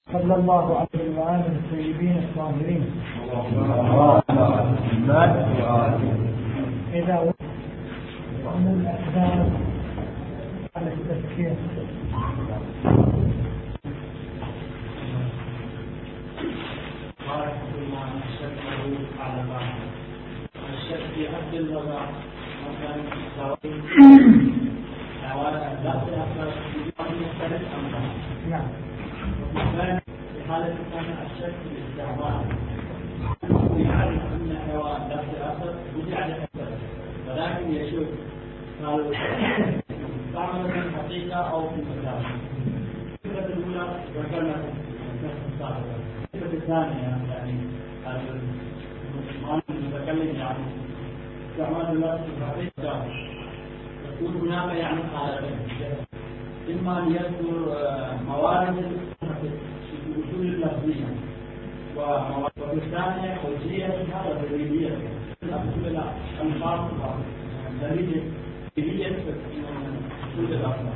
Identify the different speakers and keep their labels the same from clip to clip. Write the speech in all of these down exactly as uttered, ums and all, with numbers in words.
Speaker 1: صلى الله عليه وآله الطيبين الطاهرين. إذا ومن الأسباب على التذكير
Speaker 2: الشك في حد الوضع مثلا
Speaker 1: نعم.
Speaker 2: في حالة الشك في الاستعمال يعرف أن حيوان لا تأثر وجعل أثر ولكن يشك قالوا استعمل في الحقيقة أو في المجال. الفكرة الأولى ذكرنا نفس السابقة. الفكرة الثانية يعني المتكلم يعني استعمال اللفظ في الحقيقة يكون هناك يعني حالتين، إما أن يذكر موارد في الأصول اللفظية وفي الثانية حجيتها ودليليتها. الأصول الألفاظ دليلية أصول الألفاظ.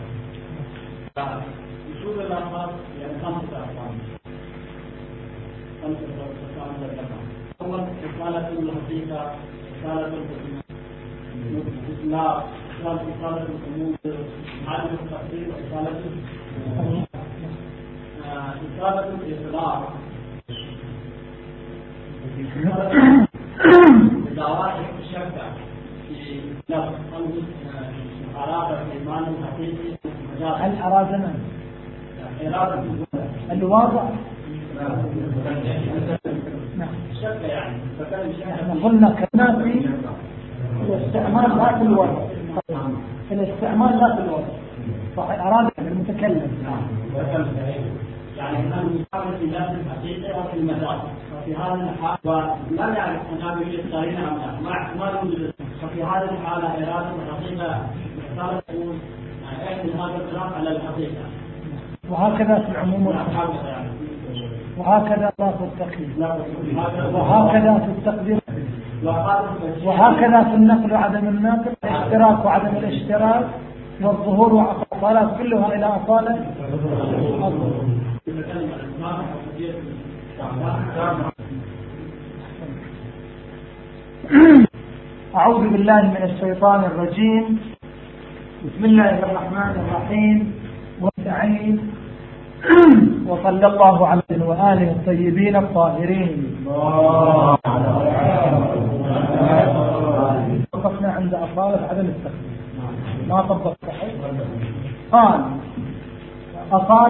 Speaker 2: أصول الألفاظ يعني خمسة أقسام. خمسة أقسام للكلام. أول رسالة الحقيقة، رسالة الإطلاق، رسالة الأمور، عدم التفسير، رسالة رسالة الإطلاق. ظواهر الشك في لفظ أو علاقة الإيمان الحقيقي
Speaker 1: هل أرادنا الواضع؟ نعم.
Speaker 2: الشك يعني
Speaker 1: احنا قلنا كنا في الاستعمال لا في الوضع، الاستعمال لا في الوضع، صحيح. أراد المتكلم
Speaker 2: يعني أن يستعمل في ذات الحقيقة أو في المجال. ففي هذه الحالة ولا يعرف أنها بالإصدارين أم لا مع احتمال وجود. ففي هذه الحالة إرادة الحقيقة يختار تكون إحدى هذا الكلام على الحقيقة.
Speaker 1: وهكذا في العموم
Speaker 2: يعني.
Speaker 1: وهكذا لا في التقدير، وهكذا في التقدير، وهكذا في النقل وعدم النقل، الاشتراك وعدم الاشتراك، والظهور وعقالات كلها إلى أصالة. أعوذ بالله من الشيطان الرجيم. بسم الله الرحمن الرحيم، واستعين وصلى الله على وآله الطيبين الطاهرين. وقفنا عند أصالة عدم التخليل، ما طبق صحيح. قال أصال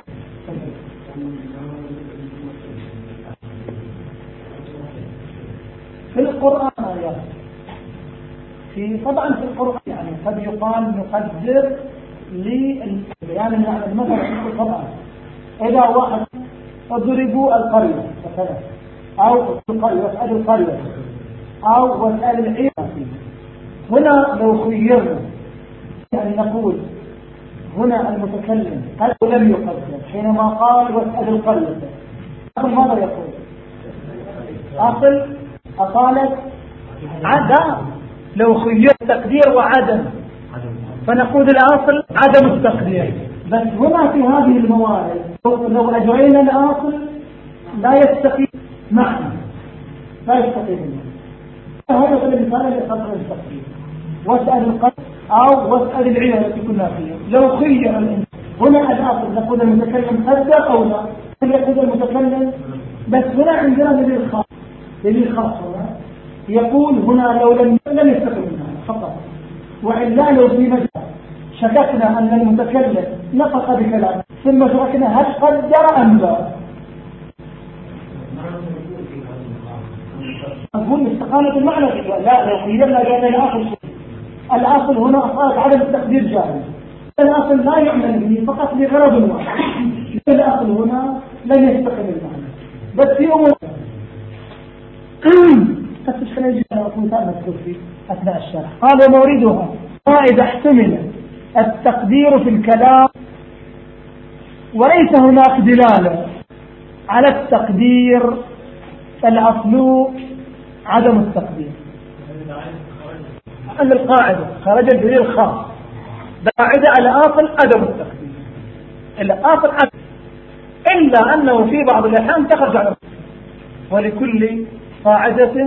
Speaker 1: في القرآن آيات، في طبعا في القرآن يعني قد يقال نقدر لبيان المعنى المثل في القرآن. إذا واحد اضربوا القرية مثلا، أو القرية واسأل القرية، أو واسأل العير، هنا لو خيرنا يعني نقول هنا المتكلم هل لم يقدر حينما قال واسأل القرية، ماذا يقول؟ أصل أصالة عدم. لو خير تقدير وعدم فنقول الأصل عدم التقدير. بس هنا في هذه الموارد لو أجرينا الأصل لا يستقيم معنى، لا يستقيم معنى. هذا المثال اللي خطر التقدير واسأل القلب أو واسأل العلم التي كنا فيها. لو خير الإنسان هنا الأصل نقول المتكلم قدر أو لا، يقول المتكلم. بس هنا عندنا دليل خاص، دليل خاص هنا يقول هنا لو لم لم يستقيم معنى فقط. وإلا لو في مجال شككنا أن المتكلم نطق بكلام ثم شككنا هل قدر أم لا، نقول استقامة المعنى. لا، لو خيرنا بين الأصل الأصل هنا أصالة عدم التقدير جائز. الأصل لا يعمل به فقط لغرض واحد. الأصل هنا لن يستقيم المعنى. بس في أمور قد تشكل يجب أن أكون مذكور في أثناء الشرح. قال وموردها إذا احتمل التقدير في الكلام وليس هناك دلالة على التقدير فالأصل عدم التقدير. أن القاعدة خرج الدليل الخاص، قاعدة على أصل عدم التقدير. الأصل عدم إلا أنه في بعض الأحيان تخرج عن ولكل قاعدة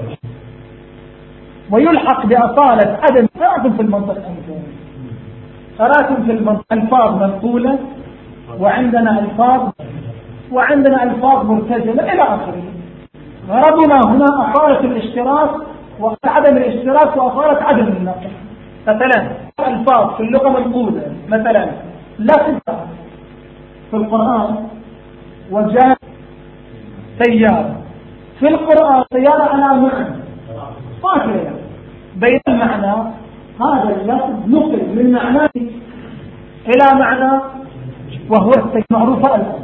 Speaker 1: ويلحق بأصالة عدم قراءة في المنطق قراءة في المنطق ألفاظ منقولة وعندنا ألفاظ وعندنا ألفاظ مرتجلة إلى آخره. غرضنا هنا أصالة الاشتراك وعدم الاشتراك وأصالة عدم النقل. مثلا ألفاظ في اللغة منقولة، مثلا لفظ في القرآن وجاء سيارة في القرآن سيارة على معنى قاتلة بين المعنى هذا اللفظ نقل من معناه إلى معنى وهو المعروفة الآن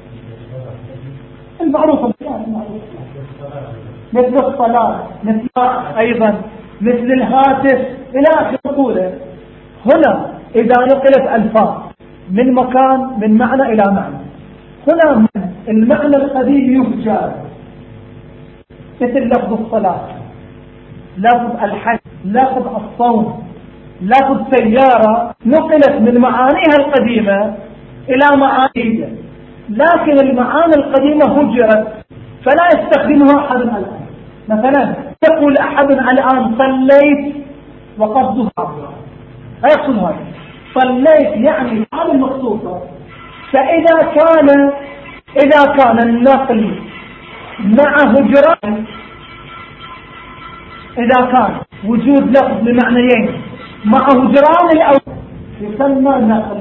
Speaker 1: المعروفة مثل الصلاة مثل أيضا مثل الهاتف إلى آخر قوله. هنا إذا نقلت ألفاظ من مكان من معنى إلى معنى هنا المعنى القديم يهجر مثل لفظ الصلاة لفظ الحج لفظ الصوم لفظ سيارة نقلت من معانيها القديمة إلى معانيها لكن المعاني القديمة هجرت فلا يستخدمها أحد الآن. مثلا يقول أحد الآن صليت وقصدها لا يقصد هذا صليت يعني هذا المقصود. فإذا كان إذا كان النقل مع هجران إذا كان وجود لفظ بمعنيين مع هجران الأول يسمى نقل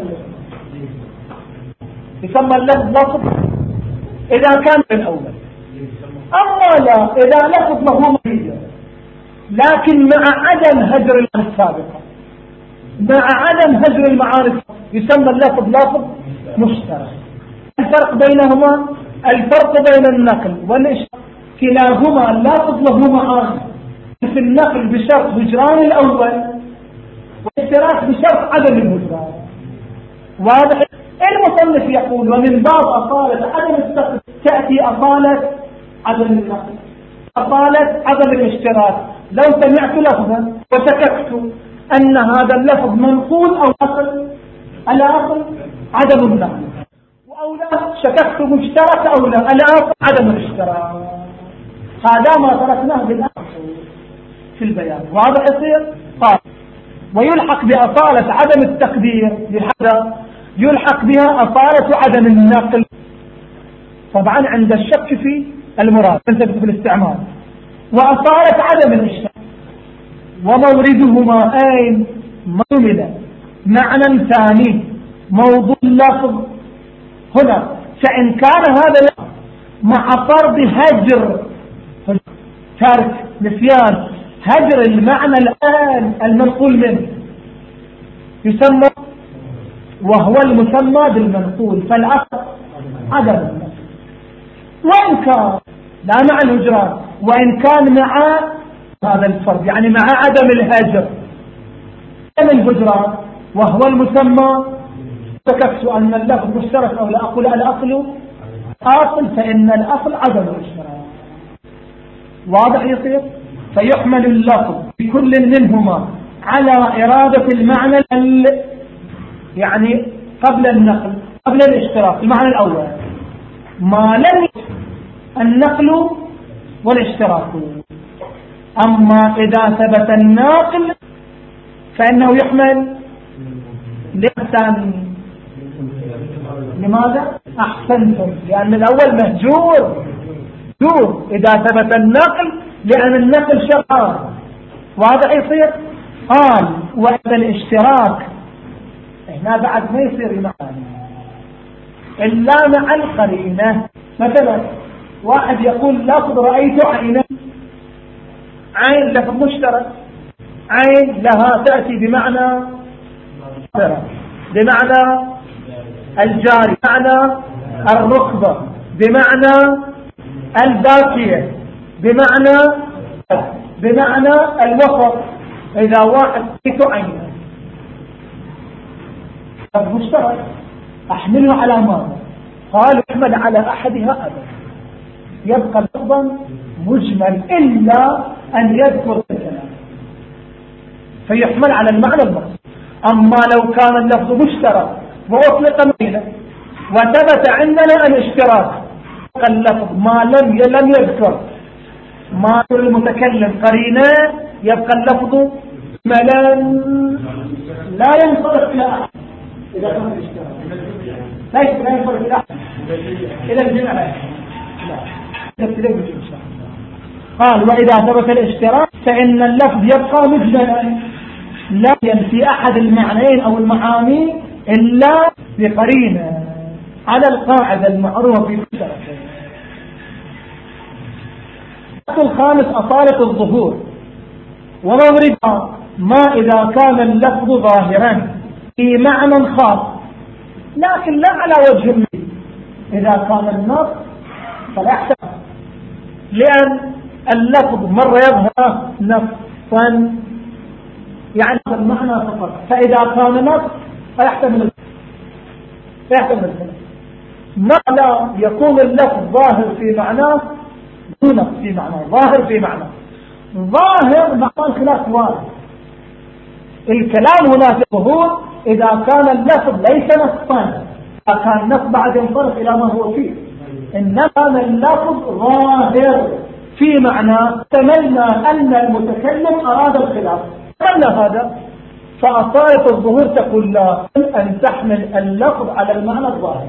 Speaker 1: يسمى اللفظ لفظ إذا كان في الأول. أما لا إذا لفظ له مهية لكن مع عدم هجر المعاني السابقة مع عدم هجر المعاني يسمى اللفظ لفظ مشترك. الفرق بينهما الفرق بين النقل والاشتراك كلاهما اللفظ له معاني في النقل بشرط هجران الأول والاشتراك بشرط عدم الهجران. واضح. المصنف يقول ومن باب أصالة عدم السقط تأتي أصالة عدم النقل أصالة عدم الاشتراك. لو سمعت لفظا وشككت أن هذا اللفظ منقول أو أصل الأصل عدم النقل أو لا شككت مشترك أو لا الأصل عدم الاشتراك. هذا ما تركناه بالأصل في البيان. واضح يصير قال ويلحق بأصالة عدم التقدير بهذا يلحق بها أصالة عدم النقل طبعا عند الشك في المراد تنتبه في الاستعمال وأصالة عدم الاشتراك. وموردهما أين مؤمنة معنى ثاني موضوع اللفظ هنا. فإن كان هذا مع فرض هجر ترك نسيان هجر المعنى الآن المنقول منه يسمى وهو المسمى بالمنقول فالأصل عدم النقل. وإن كان لا مع الهجران وإن كان مع هذا الفرض يعني مع عدم الهجر عدم الهجران وهو المسمى شككت أن اللفظ مشترك أو لا أقول الأصل أصل فإن الأصل عدم الاشتراك. واضح يصير. فيحمل اللفظ بكل منهما على إرادة المعنى يعني قبل النقل قبل الاشتراك المعنى الأول ما لم النقل والاشتراك. أما إذا ثبت الناقل فإنه يحمل لأحسن. لماذا؟ أحسنتم لأن الأول مهجور مهجور إذا ثبت النقل لأن النقل شرعان. واضح يصير. قال وإذا الاشتراك هنا بعد ما يصير معاني إلا مع القرينة. مثلا واحد يقول لفظ رأيت عينا عين لفظ مشترك عين لها تأتي بمعنى بمعنى الجاري بمعنى الركبة بمعنى الباكية بمعنى بمعنى الوسط. إذا واحد رأيت عينا لفظ مشترك أحمله على ماذا؟ قال احمل على أحدها أبدا يبقى لفظا مجمل إلا أن يذكر الكلام فيحمل على المعنى المقصود. أما لو كان اللفظ مشترك وأطلق ميلا وثبت عندنا الاشتراك اللفظ ما لم لم يذكر ما المتكلم قرينه يبقى اللفظ ملا لا ينصرف إلى أحد إذا كان الاشتراك ليس لا ينصرف إلى أحد إلى الجمع لا تبتليه إن شاء الله. قال وإذا ثبت الاشتراك فإن اللفظ يبقى مجملا لا ينفي أحد المعنيين أو المعاني إلا بقرينه على القاعدة المعروفة في كل شرطين. الخامس أصالة الظهور وموردها ما إذا كان اللفظ ظاهرا في معنى خاص لكن لا على وجه المثل. إذا كان النص فلا يحتمل لأن اللفظ مرة يظهر نصا يعني المعنى فقط فإذا كان نص فيحتمل فيحتمل ما لا يكون اللفظ ظاهر في معناه نص في معناه ظاهر في معناه ظاهر معنى خلاف واضح. الكلام هنا في الظهور إذا كان اللفظ ليس نصا كان نص بعد ينصرف إلى ما هو فيه إنما كان اللفظ ظاهر في معنى تمنى أن المتكلم أراد الخلاف تمنى هذا فأصالة الظهور تقول لا أن تحمل اللفظ على المعنى الظاهر.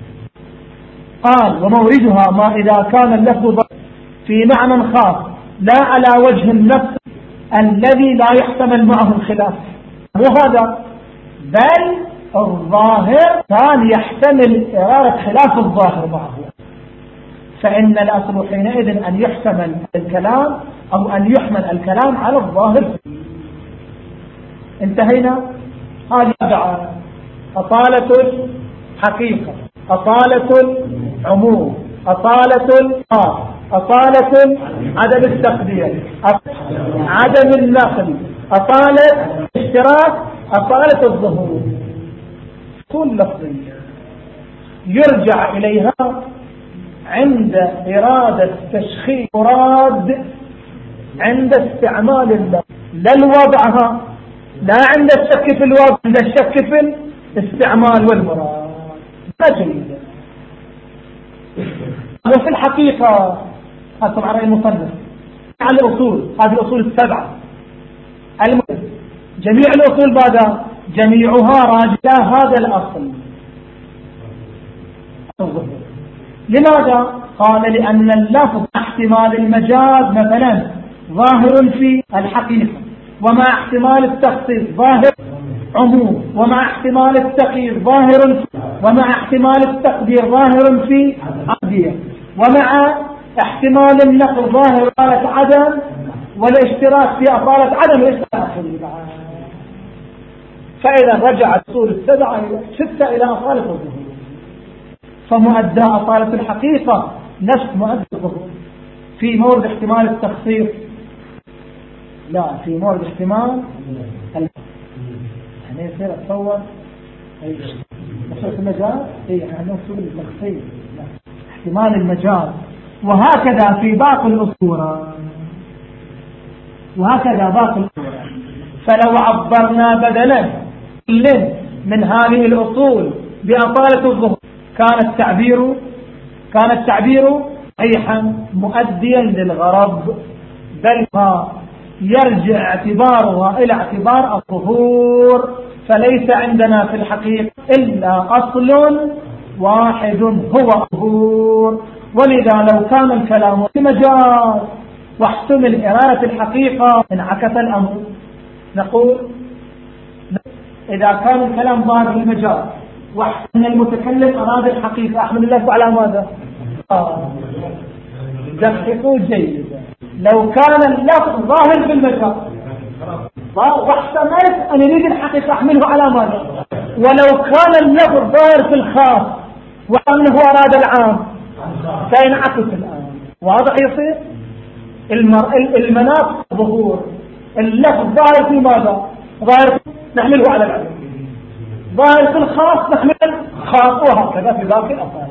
Speaker 1: قال وموردها ما إذا كان اللفظ في معنى خاص لا على وجه النص الذي لا يحتمل معه الخلاف وهذا بل الظاهر كان يحتمل إرادة خلاف الظاهر معه فإن الأصل حينئذ أن يحتمل الكلام أو أن يحمل الكلام على الظاهر. انتهينا. هذه أربعة أصالة الحقيقة أصالة العموم أصالة الخاص أصالة عدم التقدير عدم النقل أصالة الاشتراك أصالة الظهور. كل لفظية يرجع إليها عند إرادة تشخيص مراد عند استعمال اللفظ لا الوضعها لا عند الشك في الوضع عند الشك في الاستعمال والمراد ما جيدة. وفي الحقيقة هذا على المصنف على الأصول هذه الأصول السبعة جميع الأصول بعد جميعها راجعة هذا الأصل. لماذا؟ قال لأن اللفظ احتمال المجاز مثلا ظاهر في الحقيقة ومع احتمال التخصيص ظاهر عموم ومع احتمال التقييد ظاهر ومع احتمال التقدير ظاهر في عقدية ومع احتمال النقل ظاهر أصالة عدم والاشتراك في أصالة عدم الاشتراك. فإذا رجعت أصول السبعة ستة إلى أصالة الظهور فمؤدى أصالة الحقيقة نفس مؤدى الظهور في مورد احتمال التخصيص لا في مورد احتمال يعني يصير أتصور نفس المجال اي يعني نفس التخصيص احتمال المجال. وهكذا في باقي الأصول وهكذا باقي الأصول. فلو عبرنا بدلا من هذه الأصول بأصالة الظهور كان التعبير كان التعبير صحيحا مؤديا للغرض بل ما يرجع اعتبارها إلى اعتبار الظهور. فليس عندنا في الحقيقة إلا أصل واحد هو الظهور. ولذا لو كان الكلام في مجاز واحتمل إرادة الحقيقة انعكس الأمر. نقول إذا كان الكلام ظاهر في المجاز وأن المتكلم أراد الحقيقة أحمد الله على ماذا؟ آه. دققوا جيدا. لو كان اللفظ ظاهر في المجاز واحتملت أن يريد الحقيقة أحمله على ماذا؟ ولو كان اللفظ ظاهر في الخاص وأنه أراد العام سينعكس الآن. واضح يصير المناط ظهور اللفظ ظاهر في ماذا؟ ظاهر نحمله على العام ظاهر في الخاص نحمل خاص وهكذا في باقي الأفعال.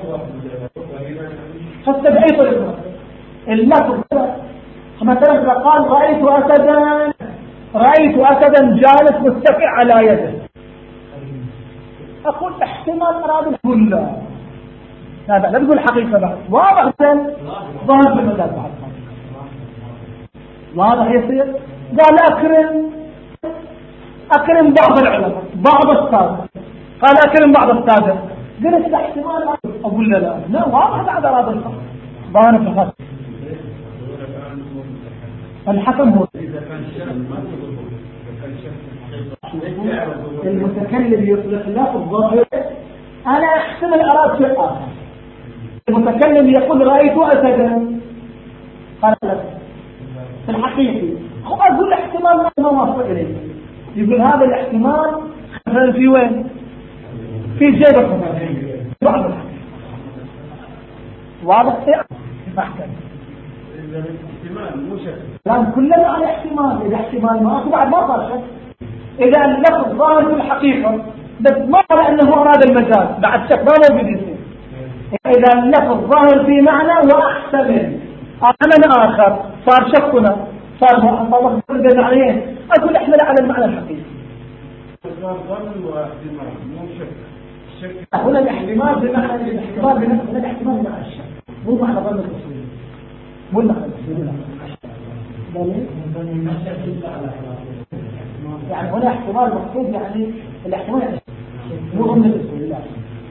Speaker 1: فاستبعيد اللفظ مثلا إذا قال رأيت أسدا رأيت أسدا جالس متكئ على يده أقول احتمال أراد الحقول لا لا لا تقول حقيقة بعد واضح ظاهر بالمجاز بعد واضح يصير قال أكرم أكرم بعض العلماء بعض السادة قال أكرم بعض السادة قلت احتمال أقول لا لا لا واضح بعد أراد الحق ظاهر في الخط الحكم هو المتكلم يطلق لفظ ظاهر أنا أحتمل أراد شيء آخر المتكلم يقول رأيت أسدا قال لك في الحقيقي هو أقول احتمال ما وصل إليه يقول هذا الاحتمال في وين في جيبك بعض واضح محكم
Speaker 2: الاحتمال مو شك
Speaker 1: لأن كلنا على احتمال إذا احتمال ما أكو بعد ما صار شك إذا اللفظ ظاهر في الحقيقة بس ما قال أنه أراد المجاز بعد شك ما موجود يصير إذا اللفظ ظاهر في معنى وأحتمل معنى آخر صار شكنا صار الله بين عليه أقول احمل على المعنى الحقيقي
Speaker 2: صار ظن واحتمال مو شك شك
Speaker 1: هنا الاحتمال بمعنى الاحتمال بنفسه الاحتمال مع الشك مو معنى ظن الأصولي مو معنى الأصولي يعني هنا احتمال مقصود يعني الاحتمال مو ظن الأصولي لا.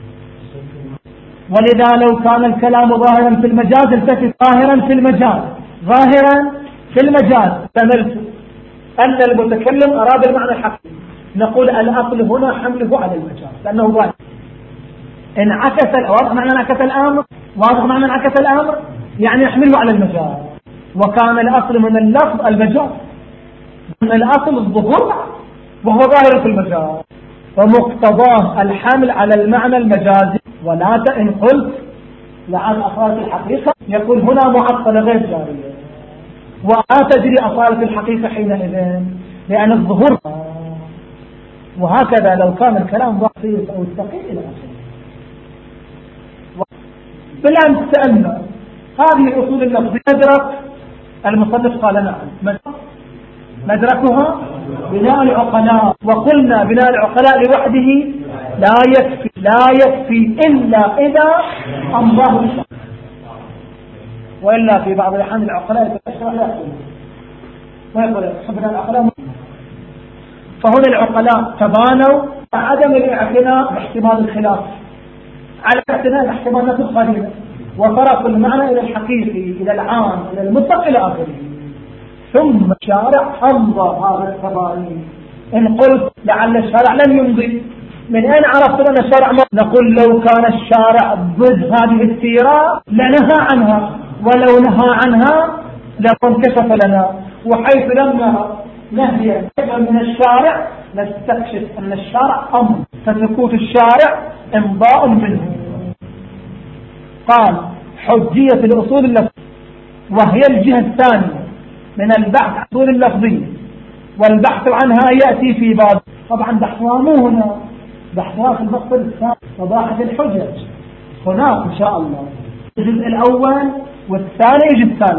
Speaker 1: ولذا لو كان الكلام ظاهرا في المجاز التفت ظاهرا في المجاز ظاهرا في المجاز تملت أن المتكلم أراد المعنى الحقيقي نقول الأصل هنا حمله على المجاز لأنه ظاهر انعكس واضح معنى انعكس الأمر واضح معنى انعكس الأمر يعني يحمله على المجاز وكان الأصل من اللفظ المجاز من الأصل الظهور وهو ظاهر في المجاز ومقتضاه الحمل على المعنى المجازي ولا إن قلت لعل أصالة الحقيقة يقول هنا معطلة غير جارية ولا تجري أصالة الحقيقة حينئذ لأن الظهور وهكذا لو كان الكلام بسيط أو التقي إلى آخره. بالأمس سألنا هذه الأصول اللفظية مدرك المصنف قال نعم مدركها بناء العقلاء وقلنا بناء العقلاء لوحده لا يكفي لا يكفي إلا إذا أمضاه الشرع وإلا في بعض الأحيان العقلاء يتشرع لا يكفي ويقول حبنا العقلاء فهنا العقلاء تبانوا عدم الاعتناء باحتمال الخلاف على اعتناء احتمالات القليلة وفرق المعنى إلى الحقيقي إلى العام إلى المطلق إلى آخره ثم الشارع أمضى هذا التباين إن قلت لعل الشارع لم يمضي من أين عرفت أن الشارع مضي؟ نقول لو كان الشارع ضد هذه السيرة لنهى عنها ولو نهى عنها لانكشف لنا وحيث لم نهى نهيا من الشارع نستكشف أن الشارع أمر فسكوت الشارع إمضاء منه. قال حجية الأصول اللفظية وهي الجهة الثانية من البحث عن الأصول اللفظية والبحث عنها يأتي في باب طبعا بحثها مو هنا بحثها في الفصل الثاني وباحث الحجج هناك إن شاء الله الجزء الأول والثاني يجي الثالث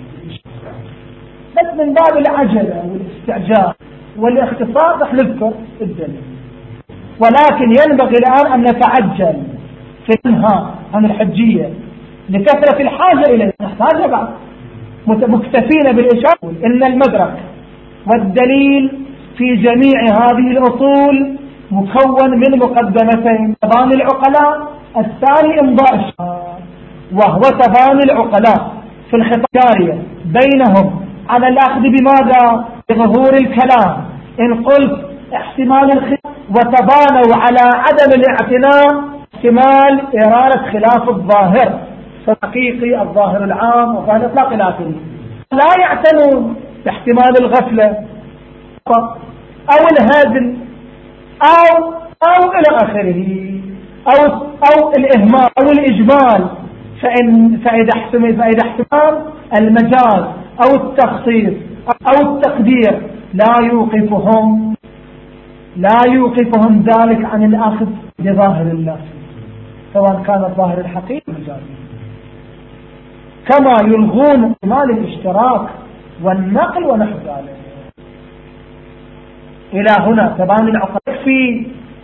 Speaker 1: بس من باب العجلة والاستعجال والاختصار رح نذكر الدليل ولكن ينبغي الآن أن نتعجل في الانهاء عن الحجية لكثرة الحاجة إليه نحتاج بعض مكتفين بالإشارة إن المدرك والدليل في جميع هذه الأصول مكون من مقدمتين تبان العقلاء الثاني إمضاء الشارع وهو تبان العقلاء في الخطاب بينهم على الأخذ بماذا بظهور الكلام إن قلت احتمال الخلاف وتبانوا على عدم الاعتناء احتمال إرادة خلاف الظاهر فحقيقي الظاهر العام وظاهر الإطلاق إلى آخره لا يعتنون باحتمال الغفلة أو الهزل أو أو إلى آخره أو أو الإهمال أو الإجمال فإن فإذا احتمل فإذا احتمال المجاز أو التخصيص أو التقدير لا يوقفهم لا يوقفهم ذلك عن الأخذ بظاهر الله سواء كان الظاهر الحقيقي المجازي كما يلغون احتمال الاشتراك والنقل ونحو ذلك. إلى هنا تبان العقلاء في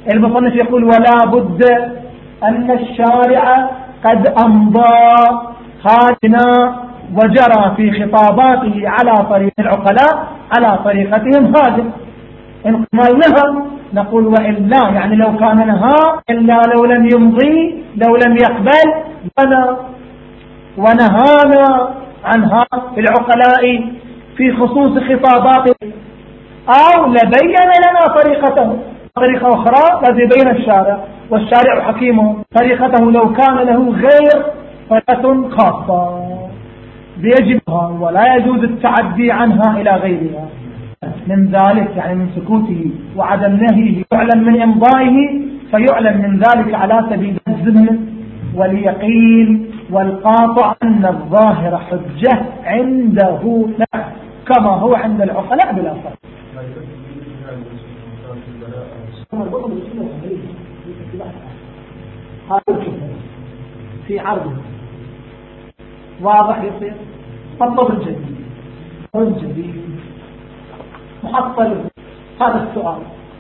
Speaker 1: المصنف يقول ولا بد أن الشارع قد أمضى هاتنا وجرى في خطاباته على طريق العقلاء على طريقتهم هذه. إن قلناها نقول وإلا، يعني لو كان نهى إلا لو لم يمضي لو لم يقبل لنا ونهانا عنها العقلاء في خصوص خطاباته، أو لبين لنا طريقته طريقة أخرى الذي بين الشارع والشارع حكيمه طريقته لو كان له غير طريقة خاصة بيجبها ولا يجوز التعدي عنها إلى غيرها. من ذلك يعني من سكوته وعدم نهيه يعلم من إمضائه، فيعلم من ذلك على سبيل الزمن واليقين والقاطع أن الظاهر حجة عنده كما هو عند العقلاء بلا فرق. في عرضه واضح يصير طلب الجديد الجديد محصل هذا السؤال: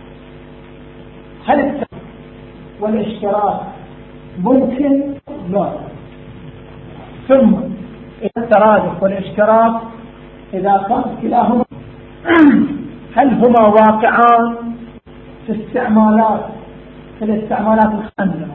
Speaker 1: هل الترادف والاشتراك ممكن؟ لا. ثم الترادف والاشتراك إذا كان كلاهما هل هما واقعان في استعمالات في الاستعمالات الخمسة؟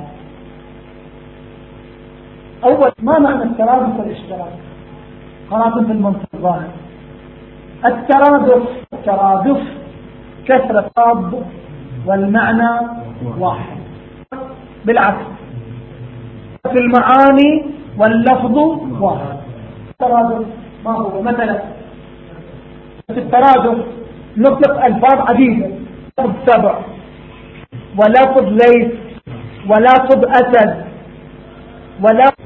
Speaker 1: أول ما معنى الترادف والاشتراك؟ قراءة في المنطق الظاهر الترادف الترادف كثرة الضاد والمعنى واحد، بالعكس في المعاني واللفظ واحد. الترادف ما هو؟ مثلا في الترادف نطلق ألفاظ عديدة، لفظ سبع ولفظ ليس ولفظ أسد ولفظ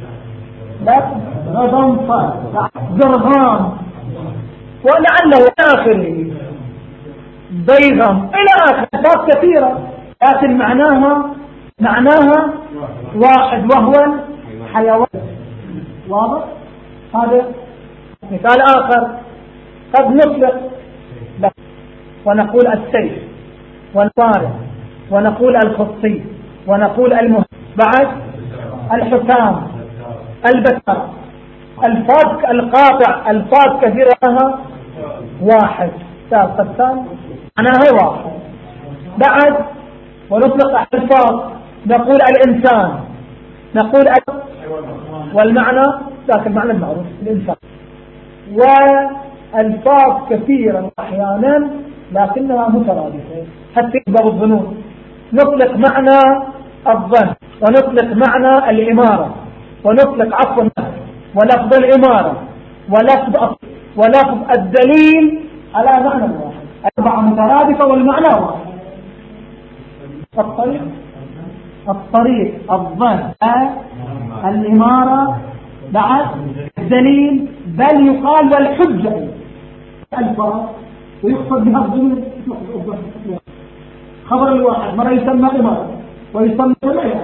Speaker 1: غضنفر درغام ولعله آخره ضيغم إلى آخر ألفاظ كثيرة، لكن معناها معناها واحد وهو حيوان. واضح؟ هذا مثال آخر. قد نطلق ونقول السيف والفارس ونقول الخصي ونقول المهم بعد الحسام البتر، الفاظ القاطع الفاظ كثيرة لها واحد قسام معناها واحد. بعد ونطلق الفاظ نقول الإنسان نقول والمعنى ذاك المعنى المعروف الإنسان، والفاظ كثيرة أحيانا لكنها مترادفة حتى يكبر الظنون. نطلق معنى الظن ونطلق معنى الإمارة ونطلق عفوا ولفظ الإمارة ولفظ ولفظ الدليل على معنى واحد، أربعة مترادفة والمعنى واحد. الطريق الطريق الظن الإمارة بعد الدليل، بل يقال والحجة الفاظ ويقصد بها الظنون. خبر الواحد مرة يسمى إمارة ويسمى ولا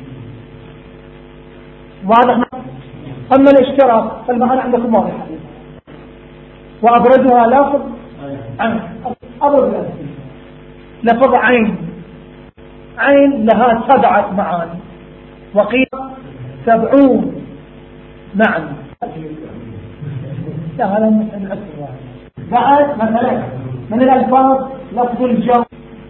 Speaker 1: واضح. أما الاشتراك فالمعنى عندكم واضح، وأبرزها لفظ عين. أبرز لفظ عين عين لها سبعة معاني وقيل سبعون معنى. لا هذا مثل الأسر. بعد مثلا من الألفاظ لفظ الجو،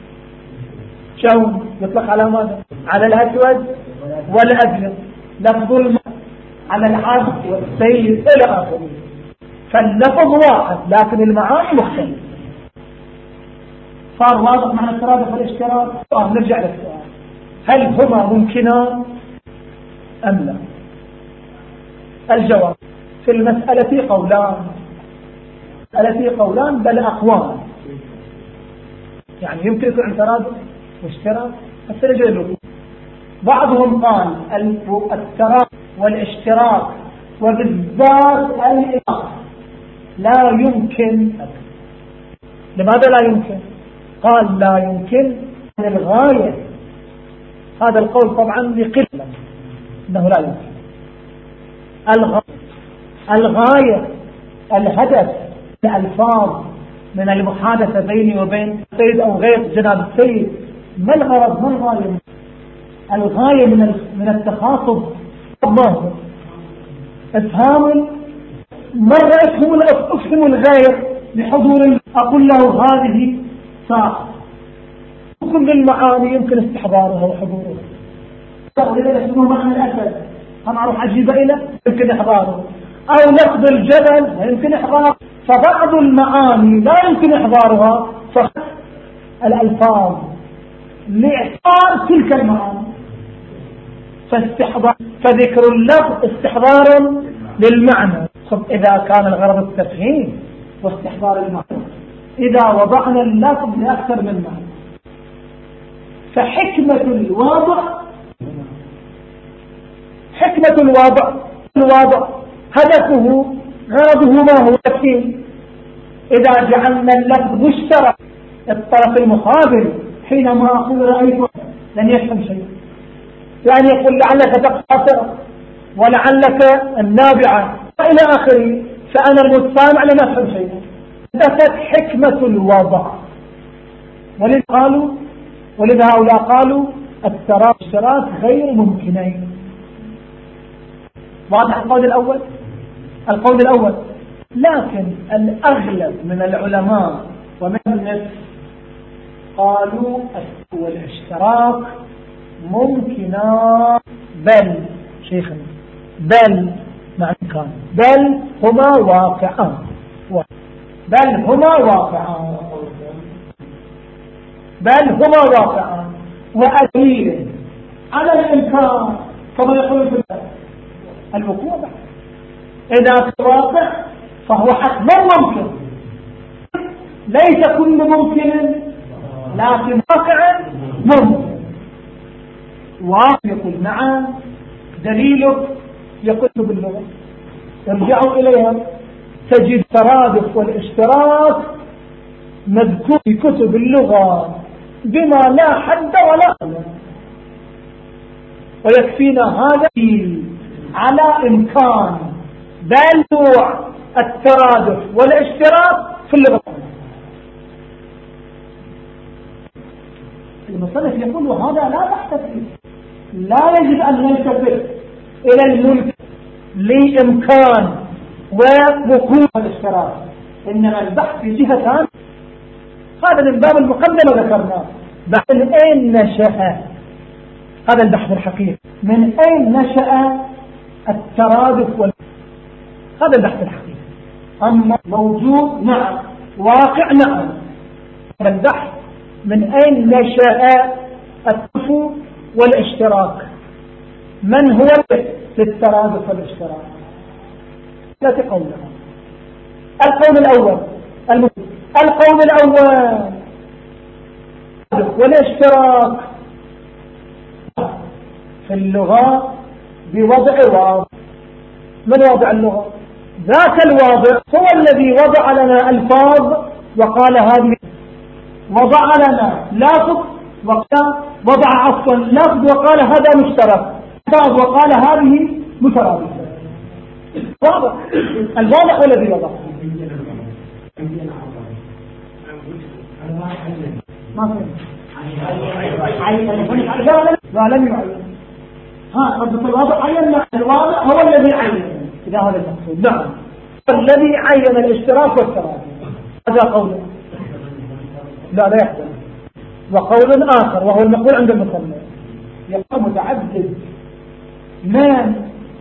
Speaker 1: جو يطلق على ماذا؟ على الأسود والأبيض. لفظ الماء على العبد والسيد إلى آخره. فاللفظ واحد لكن المعاني مختلفة. صار واضح معنى الترادف والاشتراك. نرجع للسؤال: هل هما ممكنان أم لا؟ الجواب: في المسألة قولان المسألة قولان بل أقوال. يعني يمكن يكون ترادف واشتراك حتى نجد. بعضهم قال الترادف والاشتراك وبالذات الإضافة لا يمكن. لماذا لا يمكن؟ قال لا يمكن للغاية. هذا القول طبعا بقلة انه لا يمكن. الغاية, الغاية الهدف الألفاظ من المحادثة بيني وبين السيد أو غير جناب السيد ما الغرض؟ ما الغاية؟ الغاية من من التخاطب الظاهر افهام. مرة افهم افهم الغير بحضور، اقول له هذه ساعة، حكم للمعاني يمكن استحضارها وحضورها. ولذلك اسمه معنى الاسد، انا اروح اجيب الى يمكن احضاره، او لفظ الجبل لا يمكن احضاره. فبعض المعاني لا يمكن احضارها، فالالفاظ لاعطاء تلك المعاني، فاستحضار فذكر اللفظ استحضار للمعنى. اذا كان الغرض التفهيم واستحضار المعنى، اذا وضعنا اللفظ لاكثر من معنى، فحكمة الواضع حكمة الواضع الواضع هدفه غرضه ما هو التفهيم. إذا جعلنا اللفظ مشترك، الطرف المقابل حينما أقول رأيت لن يفهم شيء، يعني يقول لعلك تقتصر ولعلك النابعة إلى آخره، فأنا المتسامع لن أفهم شيء. هدفت حكمة الواضع. ولذا قالوا ولذا هؤلاء قالوا التراشرات غير ممكنين. واضح القول الأول؟ القول الأول. لكن الأغلب من العلماء ومن الناس قالوا والاشتراك ممكنا، بل شيخنا بل مع كان بل هما واقعان بل هما واقعان بل هما واقعان وأدليل على الإمكان كما يقول في الوقوع. إذا واقع فهو حتما ممكن، ليس كل ممكن لكن واقع ممكن. واقع يقول نعم، دليلك يقول باللغة، ارجعوا إليها تجد ترادف والاشتراك مذكور في كتب اللغة بما لا حد ولا قدر، ويكفينا هذا على إمكان بلوع الترادف والاشتراك في اللغة. المصنف يقول وهذا لا بحث فيه، لا يجب أن نلتفت إلى الملك لإمكان ووقوع الاشتراك، إنما البحث في جهة ثانية. هذا من باب المقدمة ذكرناه. من أين نشأ هذا البحث الحقيقي؟ من أين نشأ الترادف وال... هذا البحث الحقيقي. أما موجود نعم، واقع نعم، البحث من أين نشأ الترادف والاشتراك، من هو للترادف والاشتراك؟ لا تقول لهم. القول الأول المفيد. القول الأول والاشتراك في اللغة بوضع واضح. من وضع اللغة؟ ذاك الواضع هو الذي وضع لنا الفاظ وقال هذه، وضع لنا لفظ وقال وضع عصا لفظ وقال هذا مشترك، لفظ وقال هذه مترادفة. واضح الواضح هو الذي وضع. ما لا لم يعين. ها قد الواضح عين، الواضح هو الذي عين. إذا هذا المقصود نعم، الذي عين الاشتراك والترادف. هذا قول لا لا يحدث. وقول آخر وهو المقول عند المصنف يقول متعدد من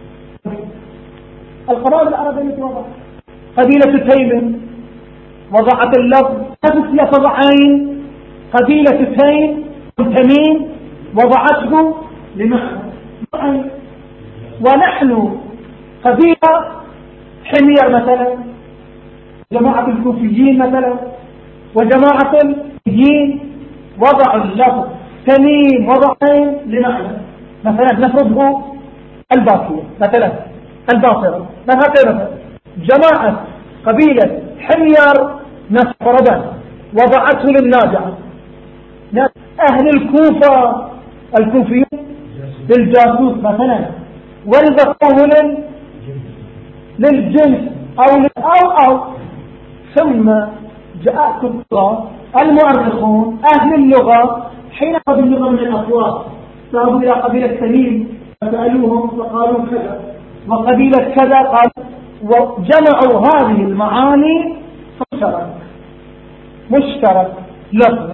Speaker 1: القبائل العربية وضع. قبيلة تيم وضعت اللفظ نفس لفظ عين. قبيلة تيم تميم وضعته لمعنى عين. ونحن قبيلة حمير مثلا، جماعة الكوفيين مثلا وجماعة الكوفيين وضعوا اللفظ تميم وضعين لمعنى، مثلا نفرضه الباقية مثلا الباطرة مثلا. جماعة قبيلة حمير نفردا وضعته للناجعة. أهل الكوفة الكوفيين للجاسوس مثلا، والبقول للجنس أو أو أو ثم جاء كتاب المؤرخون أهل اللغة حين أخذوا اللغة من الأصوات ذهبوا إلى قبيلة تميم فسألوهم وقالوا كذا، وقبيلة كذا قالوا، وجمعوا هذه المعاني مشترك مشترك لفظ.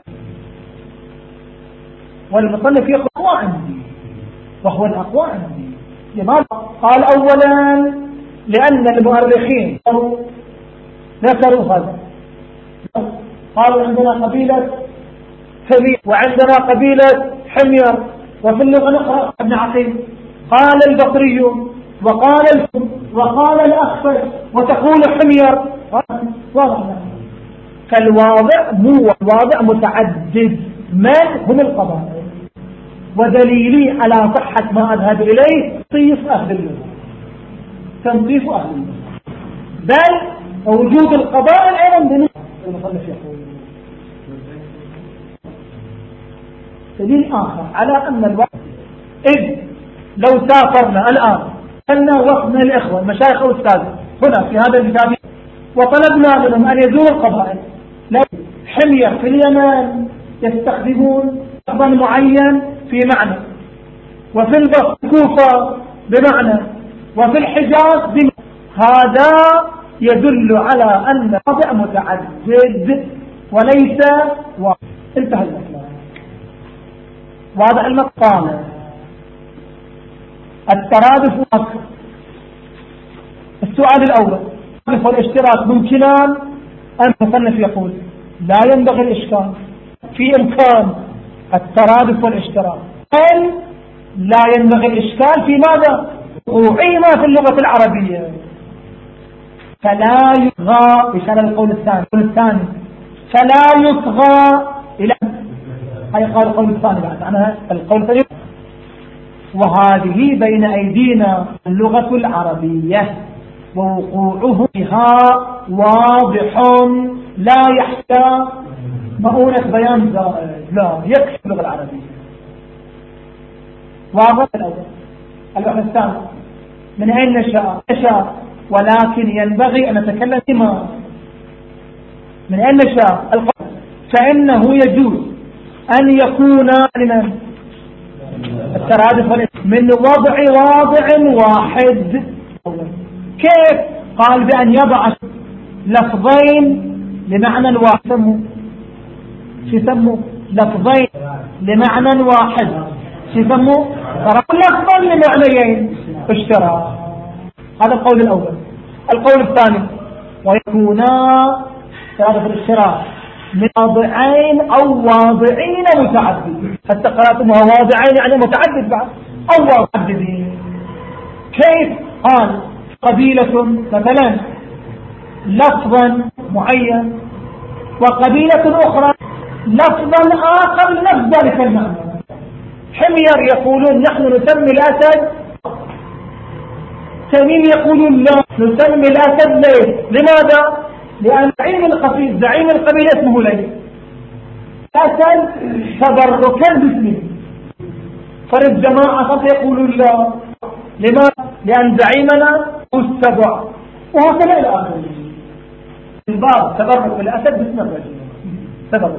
Speaker 1: والمصنف يقول أقوى عندي، وهو الأقوى عندي. لماذا؟ قال أولا لأن المؤرخين ذكروا هذا، قالوا عندنا قبيلة ثمين وعندنا قبيلة حمير، وفي اللغة الأخرى ابن عقيل قال البصري وقال الفم وقال الأخفش وتقول حمير. واضح، فالواضع مو واضع متعدد من هم القبائل. ودليلي على صحة ما أذهب إليه تنصيف أهل اللغة، تنصيف أهل اللغة، بل وجود القبائل أيضا دليل. المصنف يقول دليل آخر على أن الوقت، إذ لو سافرنا الآن أن وقتنا الإخوة المشايخ والأستاذ هنا في هذا الكتاب وطلبنا منهم أن يزوروا القبائل، لا حمير في اليمن يستخدمون لفظا معين في معنى، وفي الكوفة بمعنى، وفي الحجاز بمعنى. هذا يدل على أن الوضع متعدد وليس واحد. انتهى الإسلام. واضح المقام. الترادف أكثر. السؤال الأول، الترادف والاشتراك ممكنان أم المصنف يقول لا ينبغي الإشكال في إمكان الترادف والاشتراك، بل لا ينبغي الإشكال في ماذا؟ وقوعي ما في اللغة العربية، فلا يصغى بشأن القول الثاني. القول الثاني فلا يصغى إلى هاي قال القول الثاني بعد عنها القول الثاني. وهذه بين أيدينا اللغة العربية ووقوعه بها واضح لا يحتاج مؤونة بيان زائد، لا يكفي اللغة العربية. واضح الأول. البحث الثاني من أين نشاء؟ نشاء ولكن ينبغي أن نتكلم بما من أين نشاء القول، فإنه يجوز أن يكون لمن الترادف من وضع واضع واحد. كيف؟ قال بأن يضع لفظين لمعنى واحد. سموا شو يسموا؟ لفظين لمعنى واحد. شو يسموا؟ لفظا لمعنيين اشتراك. هذا القول الأول. القول الثاني ويكونا ترادف الاشتراك من واضعين أو واضعين متعددين. حتى قرأتمها واضعين يعني متعدد بعد أو متعددين. كيف؟ قال قبيلة مثلا لفظا معين وقبيلة أخرى لفظا آخر لنفس ذلك المعنى. حمير يقولون نحن نسمي الأسد، تميم يقولون لا نسمي الأسد ليه؟ لماذا؟ لأن زعيم القبيل زعيم القبيلة اسمه ليه؟ أسد تبركا باسمه، فالجماعة يقولون لا. لماذا؟ لأن زعيمنا هو السبع، وهكذا إلى آخره. الباب تبرك بالأسد باسم الرجل تبرك.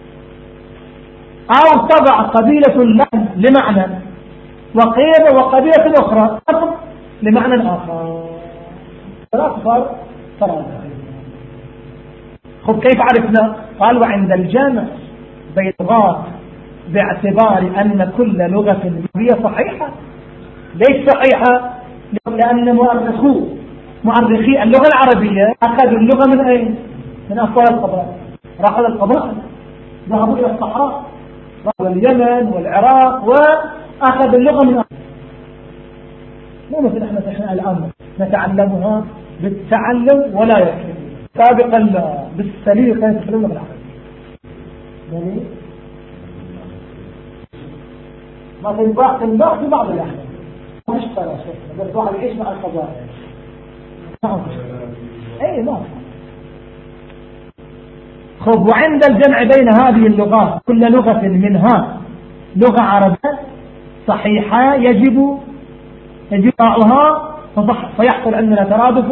Speaker 1: أو تضع قبيلة لمعنى وقيل وقبيلة أخرى لمعنى آخر. الأكبر ترى. خب كيف عرفنا؟ قال وعند الجامع بين اللغات باعتبار أن كل لغة هي صحيحة. ليش صحيحة؟ لأن مؤرخو مؤرخي اللغة العربية أخذوا اللغة من أين؟ من أصوات القبائل. راحوا القبائل، ذهبوا إلى الصحراء واليمن والعراق وأخذ اللغة من أصوات. مو مثل احنا احنا الآن نتعلمها بالتعلم ولا يكفي، سابقا لا بالسليقة يتكلم اللغة العربية. ما تنباع تنباع في بعض الأحيان مش ترى شيء، بس واحد يعيش مع القبائل. اي ما خب. وعند الجمع بين هذه اللغات كل لغة منها لغة عربية صحيحة يجب يجب طاعها فيحصل عندنا ترادف.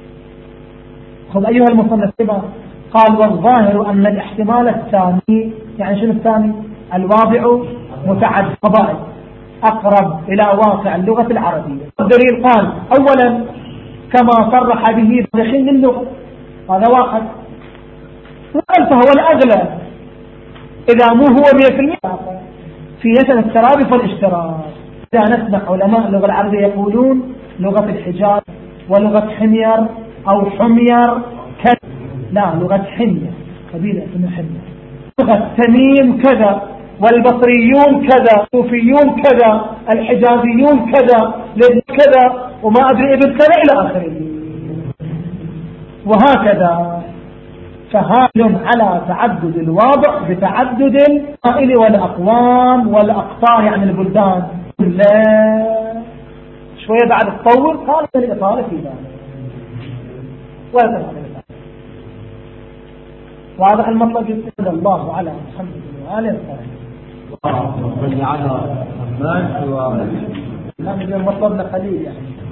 Speaker 1: خب أيها المصنف قال والظاهر أن الاحتمال الثاني يعني شنو الثاني؟ الواضع متعدد قبائل أقرب إلى واقع اللغة العربية. الدليل قال أولا كما صرح به دخل اللغة، هذا واحد، وقال فهو الأغلى إذا مو هو مئة بالمئة في مثل الترادف والاشتراك. إذا نسمع علماء اللغة العربية يقولون لغة الحجاز ولغة حمير أو حمير كذا، لا، لغة حمير قبيلة اسمها حمير، لغة تميم كذا، والبصريون كذا، الصوفيون كذا، الحجازيون كذا، كذا، وما أدري ابن كذا إلى آخره، وهكذا. فهال على تعدد الواضع بتعدد القائل والأقوام والأقطار، يعني البلدان. لا شوية بعد تطور قال الإطالة في ذلك ولا واضح المطلب. يسأل الله على محمد وآله الطاهرين.
Speaker 3: على الرحمن
Speaker 1: لا مطلبنا قليل يعني.